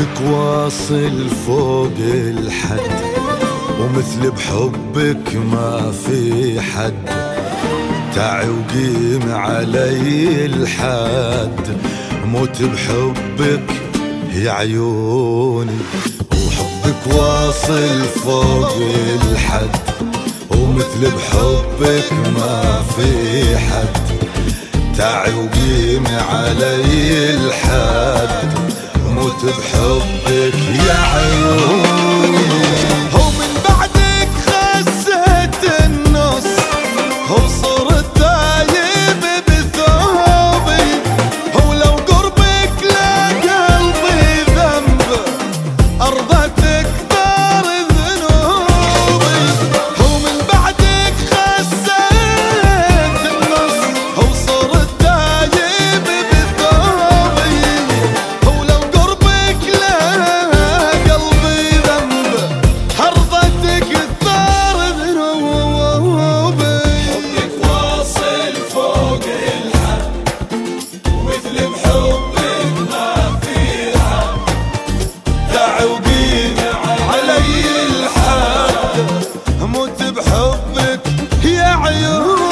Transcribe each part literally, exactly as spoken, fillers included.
حبك واصل فوق الحد، ومثل بحبك ما في حد. تعي وقيم علي الحد، موت بحبك يا عيوني. وحبك واصل فوق الحد، ومثل بحبك ما في حد. تعي وقيم علي الحد، موت بحبك يا عيوني. هو من بعدك خسيت النص، هو صرت دايب بثوبي. هو لو قربك لا قلبي ذنب، أرضتك دار ذنوبي. هو من بعدك خسيت النص، هو صرت دايب بثوبي. هو لو قربك لا قلبي ذنب، أرضتك دار ذنوبي. حبك واصل فوق الحد، ومثل بحبك ما في حد. دع وقيم علي الحد، اموت بحبك يا عيوني.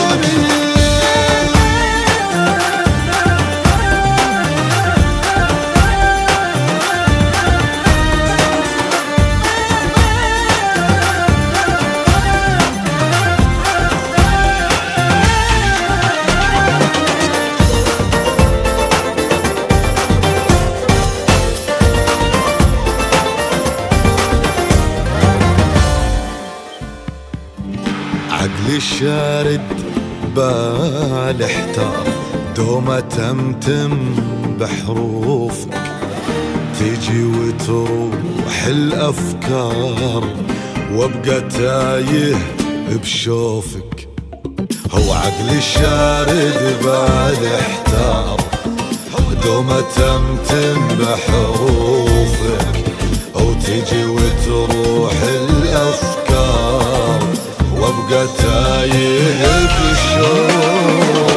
عقلي الشارد بال احتار، دوما تمتم بحروفك. تيجي وتروح الافكار، وابقى تايه بشوفك. هو عقلي الشارد بال احتار، دوما تمتم بحروفك. او تيجي وتروح الافكار، وابقى تايه بشوفك.